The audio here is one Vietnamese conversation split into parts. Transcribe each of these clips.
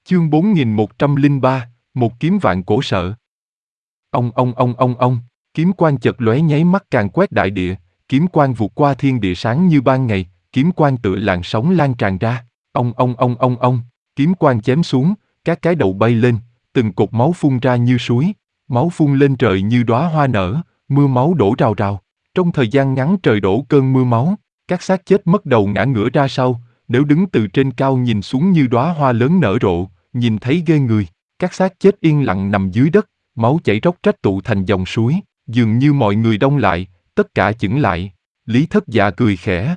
Chương 4103, một kiếm vạn cổ sợ. Ông, kiếm quang chợt lóe nháy mắt càng quét đại địa, kiếm quang vụt qua thiên địa sáng như ban ngày, kiếm quang tựa làn sóng lan tràn ra. Ông, kiếm quang chém xuống, các cái đầu bay lên, từng cột máu phun ra như suối, máu phun lên trời như đóa hoa nở, mưa máu đổ rào rào. Trong thời gian ngắn trời đổ cơn mưa máu, các xác chết mất đầu ngã ngửa ra sau, nếu đứng từ trên cao nhìn xuống như đóa hoa lớn nở rộ, nhìn thấy ghê người. Các xác chết yên lặng nằm dưới đất, máu chảy róc rách tụ thành dòng suối, dường như mọi người đông lại, tất cả chững lại. Lý Thất Dạ cười khẽ.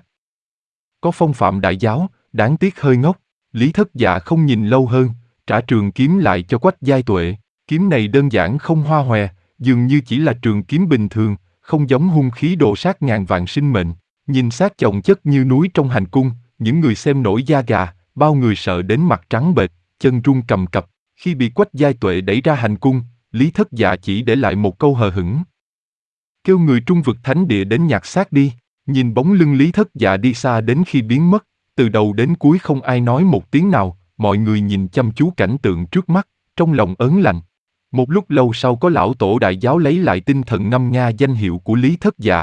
Có phong phạm đại giáo, đáng tiếc hơi ngốc. Lý Thất Dạ không nhìn lâu hơn, trả trường kiếm lại cho Quách Giai Tuệ. Kiếm này đơn giản không hoa hòe, dường như chỉ là trường kiếm bình thường, không giống hung khí đồ sát ngàn vạn sinh mệnh. Nhìn xác chồng chất như núi trong hành cung, những người xem nổi da gà, bao người sợ đến mặt trắng bệch, chân run cầm cập. Khi bị Quách Giai Tuệ đẩy ra hành cung, Lý Thất Dạ chỉ để lại một câu hờ hững. Kêu người trung vực thánh địa đến nhặt xác đi. Nhìn bóng lưng Lý Thất Dạ đi xa đến khi biến mất, từ đầu đến cuối không ai nói một tiếng nào, mọi người nhìn chăm chú cảnh tượng trước mắt, trong lòng ớn lạnh. Một lúc lâu sau có lão tổ đại giáo lấy lại tinh thần ngâm nga danh hiệu của Lý Thất Dạ.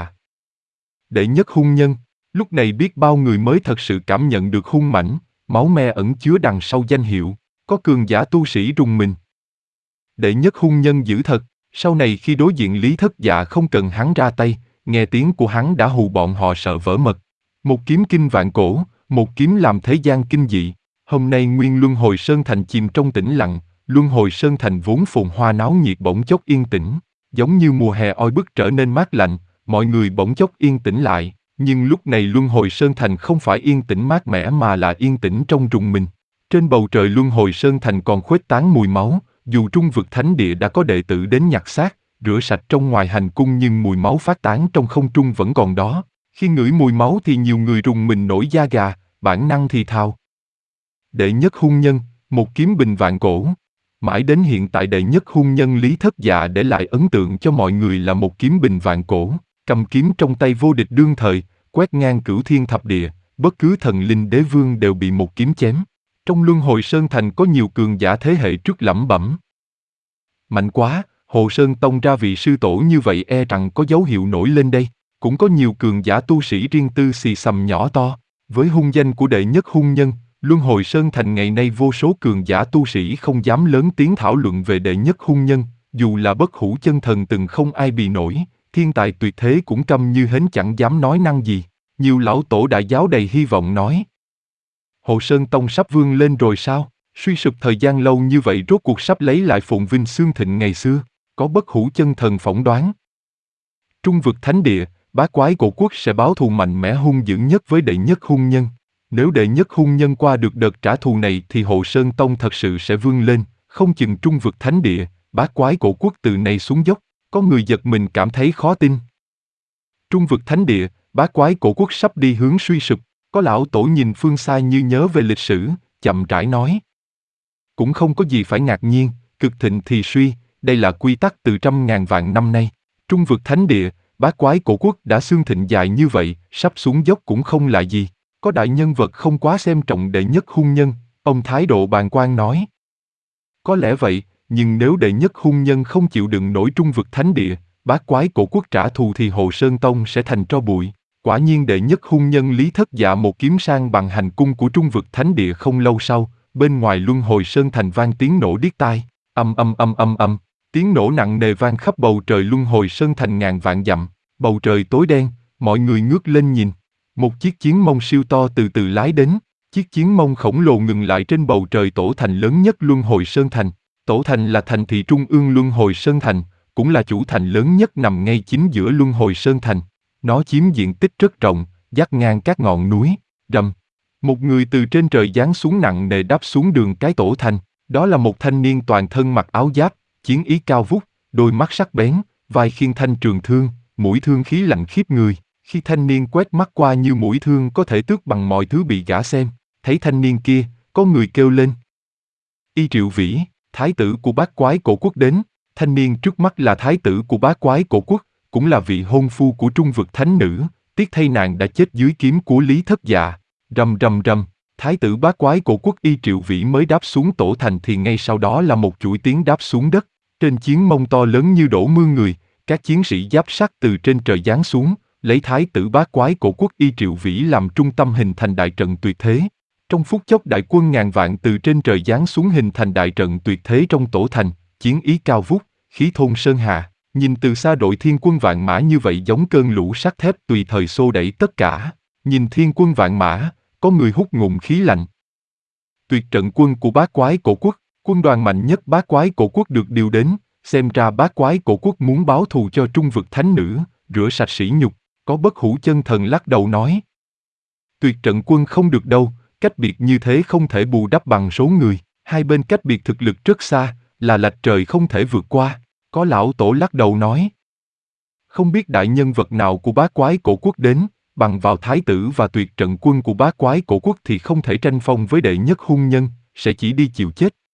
Đệ nhất hung nhân, lúc này biết bao người mới thật sự cảm nhận được hung mãnh, máu me ẩn chứa đằng sau danh hiệu, có cường giả tu sĩ rùng mình. Đệ nhất hung nhân dữ thật, sau này khi đối diện Lý Thất Dạ không cần hắn ra tay, nghe tiếng của hắn đã hù bọn họ sợ vỡ mật. Một kiếm kinh vạn cổ, một kiếm làm thế gian kinh dị. Hôm nay nguyên Luân Hồi Sơn Thành chìm trong tĩnh lặng, Luân Hồi Sơn Thành vốn phồn hoa náo nhiệt bỗng chốc yên tĩnh, giống như mùa hè oi bức trở nên mát lạnh, mọi người bỗng chốc yên tĩnh lại. Nhưng lúc này Luân Hồi Sơn Thành không phải yên tĩnh mát mẻ mà là yên tĩnh trong rùng mình. Trên bầu trời Luân Hồi Sơn Thành còn khuếch tán mùi máu, dù trung vực thánh địa đã có đệ tử đến nhặt xác, rửa sạch trong ngoài hành cung nhưng mùi máu phát tán trong không trung vẫn còn đó. Khi ngửi mùi máu thì nhiều người rùng mình nổi da gà, bản năng thì thào. Đệ nhất hung nhân, một kiếm bình vạn cổ. Mãi đến hiện tại đệ nhất hung nhân Lý Thất Dạ để lại ấn tượng cho mọi người là một kiếm bình vạn cổ, cầm kiếm trong tay vô địch đương thời, quét ngang cửu thiên thập địa, bất cứ thần linh đế vương đều bị một kiếm chém. Trong Luân Hồi Sơn Thành có nhiều cường giả thế hệ trước lẩm bẩm. Mạnh quá, Hồ Sơn Tông ra vị sư tổ như vậy e rằng có dấu hiệu nổi lên đây. Cũng có nhiều cường giả tu sĩ riêng tư xì xầm nhỏ to. Với hung danh của đệ nhất hung nhân, Luân Hồi Sơn Thành ngày nay vô số cường giả tu sĩ không dám lớn tiếng thảo luận về đệ nhất hung nhân, dù là bất hủ chân thần từng không ai bì nổi, thiên tài tuyệt thế cũng câm như hến chẳng dám nói năng gì. Nhiều lão tổ đại giáo đầy hy vọng nói. Hồ Sơn Tông sắp vươn lên rồi sao? Suy sụp thời gian lâu như vậy rốt cuộc sắp lấy lại phồn vinh xương thịnh ngày xưa, có bất hủ chân thần phỏng đoán. Trung vực thánh địa, bá quái cổ quốc sẽ báo thù mạnh mẽ hung dữ nhất với đệ nhất hung nhân. Nếu đệ nhất hung nhân qua được đợt trả thù này thì Hồ Sơn Tông thật sự sẽ vươn lên, không chừng trung vực thánh địa, bá quái cổ quốc từ này xuống dốc. Có người giật mình cảm thấy khó tin. Trung vực thánh địa, bá quái cổ quốc sắp đi hướng suy sụp. Có lão tổ nhìn phương xa như nhớ về lịch sử, chậm rãi nói. Cũng không có gì phải ngạc nhiên, cực thịnh thì suy, đây là quy tắc từ trăm ngàn vạn năm nay. Trung vực thánh địa, bá quái cổ quốc đã xương thịnh dài như vậy, sắp xuống dốc cũng không là gì. Có đại nhân vật không quá xem trọng đệ nhất hung nhân, ông thái độ bàng quan nói. Có lẽ vậy, nhưng nếu đệ nhất hung nhân không chịu đựng nổi trung vực thánh địa, bá quái cổ quốc trả thù thì Hồ Sơn Tông sẽ thành tro bụi. Quả nhiên đệ nhất hung nhân Lý Thất Dạ một kiếm sang bằng hành cung của trung vực thánh địa không lâu sau, bên ngoài Luân Hồi Sơn Thành vang tiếng nổ điếc tai, âm, tiếng nổ nặng nề vang khắp bầu trời Luân Hồi Sơn Thành ngàn vạn dặm, bầu trời tối đen, mọi người ngước lên nhìn, một chiếc chiến mông siêu to từ từ lái đến, chiếc chiến mông khổng lồ ngừng lại trên bầu trời tổ thành lớn nhất Luân Hồi Sơn Thành. Tổ thành là thành thị trung ương Luân Hồi Sơn Thành, cũng là chủ thành lớn nhất nằm ngay chính giữa Luân Hồi Sơn Thành. Nó chiếm diện tích rất rộng, dắt ngang các ngọn núi, rầm. Một người từ trên trời giáng xuống nặng nề đáp xuống đường cái tổ thành. Đó là một thanh niên toàn thân mặc áo giáp, chiến ý cao vút, đôi mắt sắc bén, vai khiêng thanh trường thương, mũi thương khí lạnh khiếp người. Khi thanh niên quét mắt qua như mũi thương có thể tước bằng mọi thứ bị gã xem. Thấy thanh niên kia, có người kêu lên. Y Triệu Vĩ, thái tử của bát quái cổ quốc đến. Thanh niên trước mắt là thái tử của bát quái cổ quốc, cũng là vị hôn phu của trung vực thánh nữ, tiếc thay nàng đã chết dưới kiếm của Lý Thất Dạ. Rầm, Thái tử bá quái cổ quốc Y Triệu Vĩ mới đáp xuống tổ thành thì ngay sau đó là một chuỗi tiếng đáp xuống đất. Trên chiến mông to lớn như đổ mưa người, các chiến sĩ giáp sắt từ trên trời giáng xuống, lấy thái tử bá quái cổ quốc Y Triệu Vĩ làm trung tâm hình thành đại trận tuyệt thế. Trong phút chốc đại quân ngàn vạn từ trên trời giáng xuống hình thành đại trận tuyệt thế trong tổ thành, chiến ý cao vút, khí thôn sơn hà. Nhìn từ xa đội thiên quân vạn mã như vậy giống cơn lũ sắt thép tùy thời xô đẩy tất cả. Nhìn thiên quân vạn mã, có người hút ngụm khí lạnh. Tuyệt trận quân của bá quái cổ quốc, quân đoàn mạnh nhất bá quái cổ quốc được điều đến, xem ra bá quái cổ quốc muốn báo thù cho trung vực thánh nữ, rửa sạch sỉ nhục, có bất hủ chân thần lắc đầu nói. Tuyệt trận quân không được đâu, cách biệt như thế không thể bù đắp bằng số người, hai bên cách biệt thực lực rất xa, là lệch trời không thể vượt qua, có lão tổ lắc đầu nói. Không biết đại nhân vật nào của bá quái cổ quốc đến, bằng vào thái tử và tuyệt trận quân của bá quái cổ quốc thì không thể tranh phong với đệ nhất hung nhân, sẽ chỉ đi chịu chết.